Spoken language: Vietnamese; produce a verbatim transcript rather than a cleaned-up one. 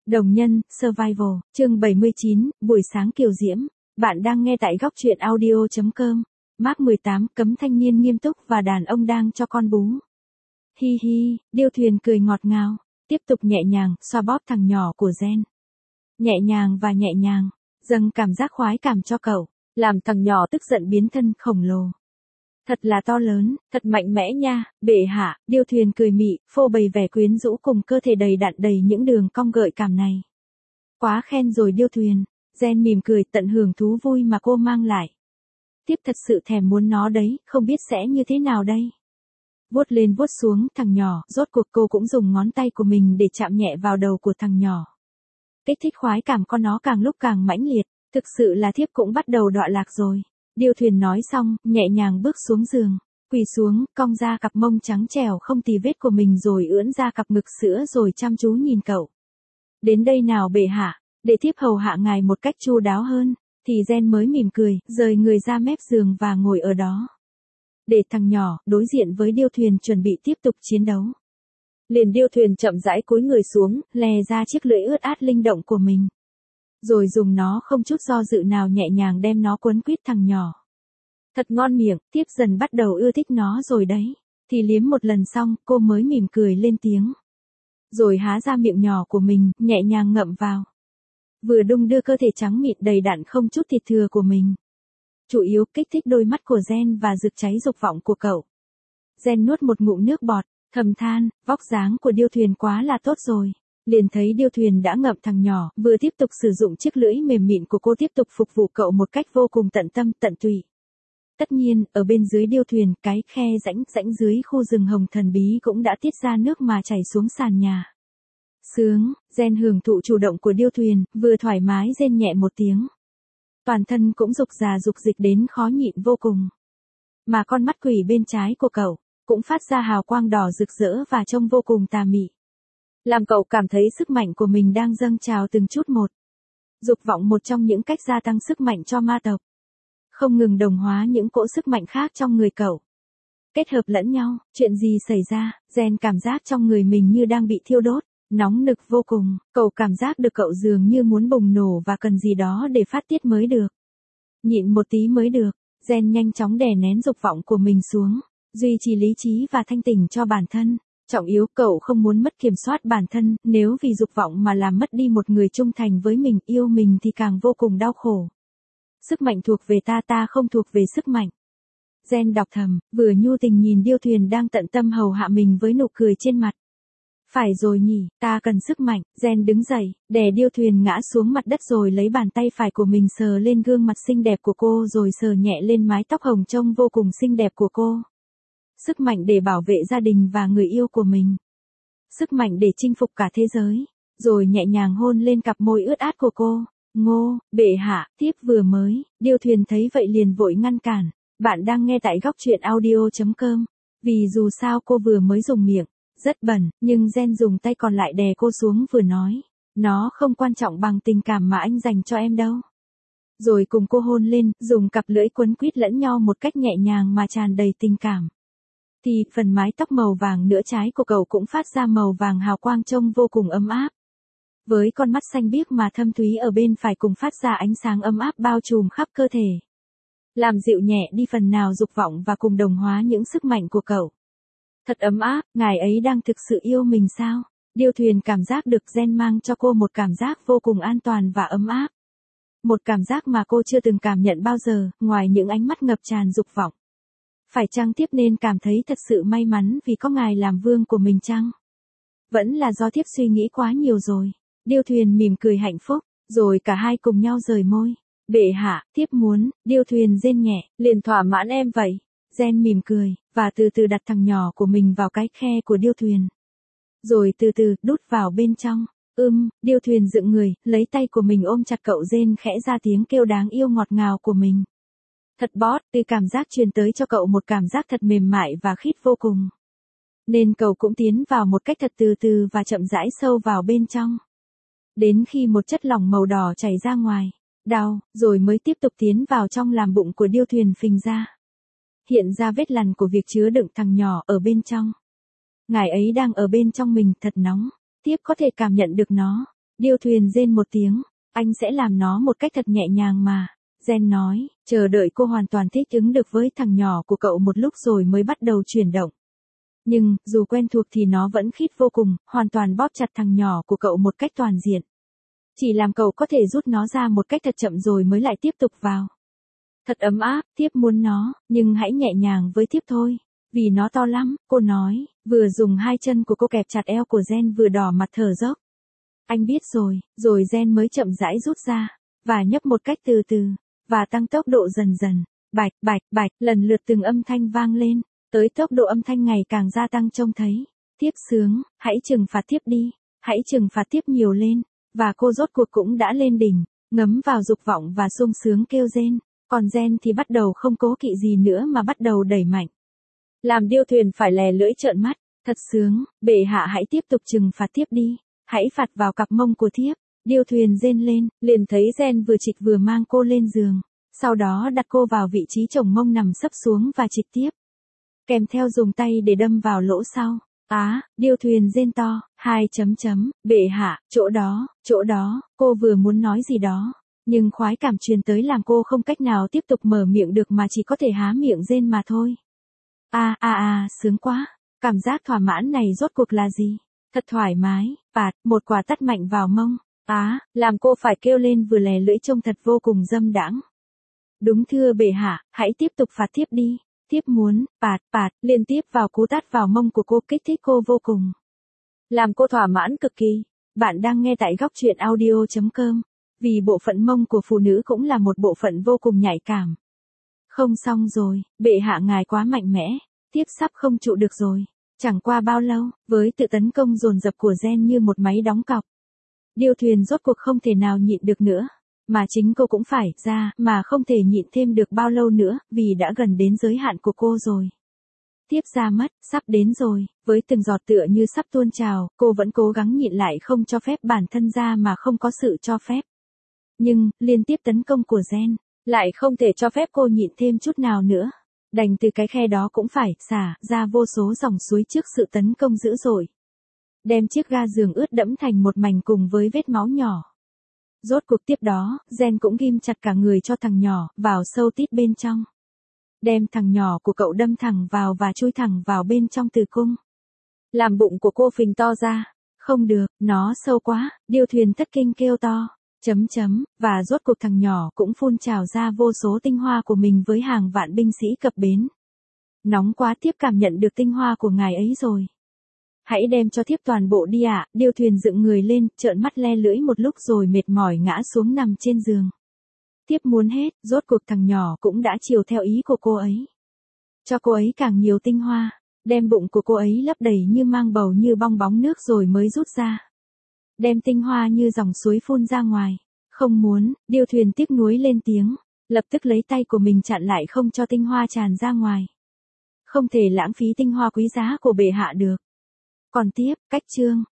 Đồng nhân, Survival, chương bảy mươi chín, buổi sáng kiều diễm. Bạn đang nghe tại góc truyện audio chấm com. Mác mười tám, cấm thanh niên nghiêm túc và đàn ông đang cho con bú. Hi hi, Điêu Thuyền cười ngọt ngào, tiếp tục nhẹ nhàng, xoa bóp thằng nhỏ của Gen. Nhẹ nhàng và nhẹ nhàng, dâng cảm giác khoái cảm cho cậu, làm thằng nhỏ tức giận biến thân khổng lồ. Thật là to lớn, thật mạnh mẽ nha, bệ hạ, Điêu Thuyền cười mị, phô bày vẻ quyến rũ cùng cơ thể đầy đặn đầy những đường cong gợi cảm này. Quá khen rồi Điêu Thuyền, Gen mỉm cười tận hưởng thú vui mà cô mang lại. Tiếp thật sự thèm muốn nó đấy, không biết sẽ như thế nào đây. Vuốt lên vuốt xuống thằng nhỏ, rốt cuộc cô cũng dùng ngón tay của mình để chạm nhẹ vào đầu của thằng nhỏ. Kích thích khoái cảm con nó càng lúc càng mãnh liệt, thực sự là thiếp cũng bắt đầu đọa lạc rồi. Điêu Thuyền nói xong, nhẹ nhàng bước xuống giường, quỳ xuống, cong ra cặp mông trắng trẻo không tì vết của mình rồi ưỡn ra cặp ngực sữa rồi chăm chú nhìn cậu. Đến đây nào bệ hạ, để thiếp hầu hạ ngài một cách chu đáo hơn, thì Gen mới mỉm cười, rời người ra mép giường và ngồi ở đó. Để thằng nhỏ, đối diện với Điêu Thuyền chuẩn bị tiếp tục chiến đấu. Liền Điêu Thuyền chậm rãi cúi người xuống, lè ra chiếc lưỡi ướt át linh động của mình. Rồi dùng nó không chút do dự nào nhẹ nhàng đem nó quấn quýt thằng nhỏ. Thật ngon miệng, tiếp dần bắt đầu ưa thích nó rồi đấy. Thì liếm một lần xong, cô mới mỉm cười lên tiếng. Rồi há ra miệng nhỏ của mình, nhẹ nhàng ngậm vào. Vừa đung đưa cơ thể trắng mịn đầy đặn không chút thịt thừa của mình. Chủ yếu kích thích đôi mắt của Gen và rực cháy dục vọng của cậu. Gen nuốt một ngụm nước bọt, thầm than, vóc dáng của Điêu Thuyền quá là tốt rồi. Liền thấy Điêu Thuyền đã ngậm thằng nhỏ, vừa tiếp tục sử dụng chiếc lưỡi mềm mịn của cô tiếp tục phục vụ cậu một cách vô cùng tận tâm, tận tụy. Tất nhiên, ở bên dưới Điêu Thuyền, cái khe rãnh rãnh dưới khu rừng hồng thần bí cũng đã tiết ra nước mà chảy xuống sàn nhà. Sướng, Gen hưởng thụ chủ động của Điêu Thuyền, vừa thoải mái rên nhẹ một tiếng. Toàn thân cũng rục rà rục dịch đến khó nhịn vô cùng. Mà con mắt quỷ bên trái của cậu, cũng phát ra hào quang đỏ rực rỡ và trông vô cùng tà mị. Làm cậu cảm thấy sức mạnh của mình đang dâng trào từng chút một. Dục vọng một trong những cách gia tăng sức mạnh cho ma tộc. Không ngừng đồng hóa những cỗ sức mạnh khác trong người cậu. Kết hợp lẫn nhau, chuyện gì xảy ra, Gen cảm giác trong người mình như đang bị thiêu đốt, nóng nực vô cùng, cậu cảm giác được cậu dường như muốn bùng nổ và cần gì đó để phát tiết mới được. Nhịn một tí mới được, Gen nhanh chóng đè nén dục vọng của mình xuống, duy trì lý trí và thanh tỉnh cho bản thân. Trọng yếu cậu không muốn mất kiểm soát bản thân, nếu vì dục vọng mà làm mất đi một người trung thành với mình, yêu mình thì càng vô cùng đau khổ. Sức mạnh thuộc về ta, ta không thuộc về sức mạnh. Gen đọc thầm, vừa nhu tình nhìn Điêu Thuyền đang tận tâm hầu hạ mình với nụ cười trên mặt. Phải rồi nhỉ, ta cần sức mạnh. Gen đứng dậy, đè Điêu Thuyền ngã xuống mặt đất rồi lấy bàn tay phải của mình sờ lên gương mặt xinh đẹp của cô rồi sờ nhẹ lên mái tóc hồng trông vô cùng xinh đẹp của cô. Sức mạnh để bảo vệ gia đình và người yêu của mình. Sức mạnh để chinh phục cả thế giới. Rồi nhẹ nhàng hôn lên cặp môi ướt át của cô. Ngô, bệ hạ, tiếp vừa mới. Điêu Thuyền thấy vậy liền vội ngăn cản. Bạn đang nghe tại góc truyện audio chấm com. Vì dù sao cô vừa mới dùng miệng. Rất bẩn, nhưng Gen dùng tay còn lại đè cô xuống vừa nói. Nó không quan trọng bằng tình cảm mà anh dành cho em đâu. Rồi cùng cô hôn lên, dùng cặp lưỡi quấn quýt lẫn nhau một cách nhẹ nhàng mà tràn đầy tình cảm. Thì phần mái tóc màu vàng nửa trái của cậu cũng phát ra màu vàng hào quang trông vô cùng ấm áp. Với con mắt xanh biếc mà thâm thúy ở bên phải cùng phát ra ánh sáng ấm áp bao trùm khắp cơ thể. Làm dịu nhẹ đi phần nào dục vọng và cùng đồng hóa những sức mạnh của cậu. Thật ấm áp, ngài ấy đang thực sự yêu mình sao? Điêu Thuyền cảm giác được Gen mang cho cô một cảm giác vô cùng an toàn và ấm áp. Một cảm giác mà cô chưa từng cảm nhận bao giờ, ngoài những ánh mắt ngập tràn dục vọng. Phải chăng tiếp nên cảm thấy thật sự may mắn vì có ngài làm vương của mình chăng? Vẫn là do thiếp suy nghĩ quá nhiều rồi. Điêu Thuyền mỉm cười hạnh phúc, rồi cả hai cùng nhau rời môi. Bệ hạ, thiếp muốn, Điêu Thuyền rên nhẹ, liền thỏa mãn em vậy. Gen mỉm cười, và từ từ đặt thằng nhỏ của mình vào cái khe của Điêu Thuyền. Rồi từ từ, đút vào bên trong. Ưm, Điêu Thuyền dựng người, lấy tay của mình ôm chặt cậu rên khẽ ra tiếng kêu đáng yêu ngọt ngào của mình. Thật bót, từ cảm giác truyền tới cho cậu một cảm giác thật mềm mại và khít vô cùng. Nên cậu cũng tiến vào một cách thật từ từ và chậm rãi sâu vào bên trong. Đến khi một chất lỏng màu đỏ chảy ra ngoài, đau, rồi mới tiếp tục tiến vào trong làm bụng của Điêu Thuyền phình ra. Hiện ra vết lằn của việc chứa đựng thằng nhỏ ở bên trong. Ngài ấy đang ở bên trong mình thật nóng, tiếp có thể cảm nhận được nó. Điêu thuyền rên một tiếng, anh sẽ làm nó một cách thật nhẹ nhàng mà. Gen nói, chờ đợi cô hoàn toàn thích ứng được với thằng nhỏ của cậu một lúc rồi mới bắt đầu chuyển động. Nhưng, dù quen thuộc thì nó vẫn khít vô cùng, hoàn toàn bóp chặt thằng nhỏ của cậu một cách toàn diện. Chỉ làm cậu có thể rút nó ra một cách thật chậm rồi mới lại tiếp tục vào. Thật ấm áp, tiếp muốn nó, nhưng hãy nhẹ nhàng với tiếp thôi. Vì nó to lắm, cô nói, vừa dùng hai chân của cô kẹp chặt eo của Gen vừa đỏ mặt thở dốc. Anh biết rồi, rồi Gen mới chậm rãi rút ra, và nhấp một cách từ từ, và tăng tốc độ dần dần. Bạch, bạch, bạch, lần lượt từng âm thanh vang lên, tới tốc độ âm thanh ngày càng gia tăng trông thấy. Tiếp sướng, hãy trừng phạt tiếp đi, hãy trừng phạt tiếp nhiều lên, và cô rốt cuộc cũng đã lên đỉnh, ngấm vào dục vọng và sung sướng kêu rên. Còn Gen thì bắt đầu không cố kỵ gì nữa mà bắt đầu đẩy mạnh. Làm điêu thuyền phải lè lưỡi trợn mắt, thật sướng, bệ hạ hãy tiếp tục trừng phạt tiếp đi, hãy phạt vào cặp mông của thiếp. Điêu thuyền rên lên, liền thấy Gen vừa trịch vừa mang cô lên giường, sau đó đặt cô vào vị trí chồng mông nằm sấp xuống và trịch tiếp. Kèm theo dùng tay để đâm vào lỗ sau. Á, điêu thuyền rên to, hai chấm chấm, bệ hạ, chỗ đó, chỗ đó, cô vừa muốn nói gì đó. Nhưng khoái cảm truyền tới làm cô không cách nào tiếp tục mở miệng được mà chỉ có thể há miệng rên mà thôi. A a a, sướng quá, cảm giác thỏa mãn này rốt cuộc là gì? Thật thoải mái, phạt, một quả tát mạnh vào mông. Á, làm cô phải kêu lên vừa lè lưỡi trông thật vô cùng dâm đãng. Đúng thưa bệ hạ, hãy tiếp tục phạt tiếp đi. Tiếp muốn, phạt, phạt, liên tiếp vào cú tát vào mông của cô kích thích cô vô cùng. Làm cô thỏa mãn cực kỳ. Bạn đang nghe tại góc truyện audio chấm com. Vì bộ phận mông của phụ nữ cũng là một bộ phận vô cùng nhạy cảm. Không xong rồi, bệ hạ ngài quá mạnh mẽ, tiếp sắp không trụ được rồi. Chẳng qua bao lâu, với tự tấn công dồn dập của Gen như một máy đóng cọc. Điêu thuyền rốt cuộc không thể nào nhịn được nữa, mà chính cô cũng phải ra, mà không thể nhịn thêm được bao lâu nữa, vì đã gần đến giới hạn của cô rồi. Tiếp ra mất, sắp đến rồi, với từng giọt tựa như sắp tuôn trào, cô vẫn cố gắng nhịn lại không cho phép bản thân ra mà không có sự cho phép. Nhưng, liên tiếp tấn công của Gen, lại không thể cho phép cô nhịn thêm chút nào nữa. Đành từ cái khe đó cũng phải xả ra vô số dòng suối trước sự tấn công dữ dội. Đem chiếc ga giường ướt đẫm thành một mảnh cùng với vết máu nhỏ. Rốt cuộc tiếp đó, Gen cũng ghim chặt cả người cho thằng nhỏ, vào sâu tít bên trong. Đem thằng nhỏ của cậu đâm thẳng vào và chui thẳng vào bên trong tử cung. Làm bụng của cô phình to ra. Không được, nó sâu quá, điêu thuyền thất kinh kêu to. Chấm chấm, và rốt cuộc thằng nhỏ cũng phun trào ra vô số tinh hoa của mình với hàng vạn binh sĩ cập bến. Nóng quá, tiếp cảm nhận được tinh hoa của ngài ấy rồi. Hãy đem cho thiếp toàn bộ đi ạ. À. Điêu thuyền dựng người lên, trợn mắt le lưỡi một lúc rồi mệt mỏi ngã xuống nằm trên giường. Tiếp muốn hết, rốt cuộc thằng nhỏ cũng đã chiều theo ý của cô ấy. Cho cô ấy càng nhiều tinh hoa, đem bụng của cô ấy lấp đầy như mang bầu như bong bóng nước rồi mới rút ra. Đem tinh hoa như dòng suối phun ra ngoài. Không muốn, điêu thuyền tiếc nuối lên tiếng, lập tức lấy tay của mình chặn lại không cho tinh hoa tràn ra ngoài. Không thể lãng phí tinh hoa quý giá của bệ hạ được. Còn tiếp, cách chương,